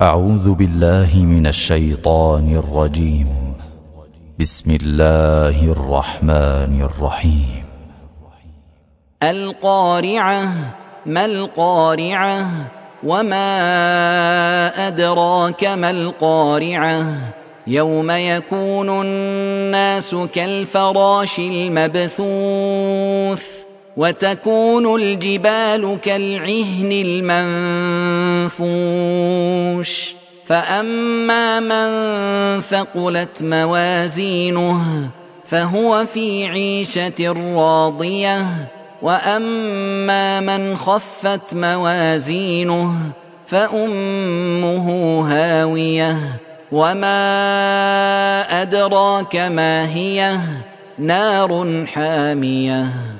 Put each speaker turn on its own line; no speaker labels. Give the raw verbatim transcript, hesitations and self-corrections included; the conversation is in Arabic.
أعوذ بالله من الشيطان الرجيم. بسم الله الرحمن الرحيم.
القارعة. ما القارعة؟ وما أدراك ما القارعة؟ يوم يكون الناس كالفراش المبثوث وتكون الجبال كالعهن المنفوش فأما من ثقلت موازينه فهو في عيشة راضية وأما من خفت موازينه فأمه هاوية وما أدراك ما هي نار حامية.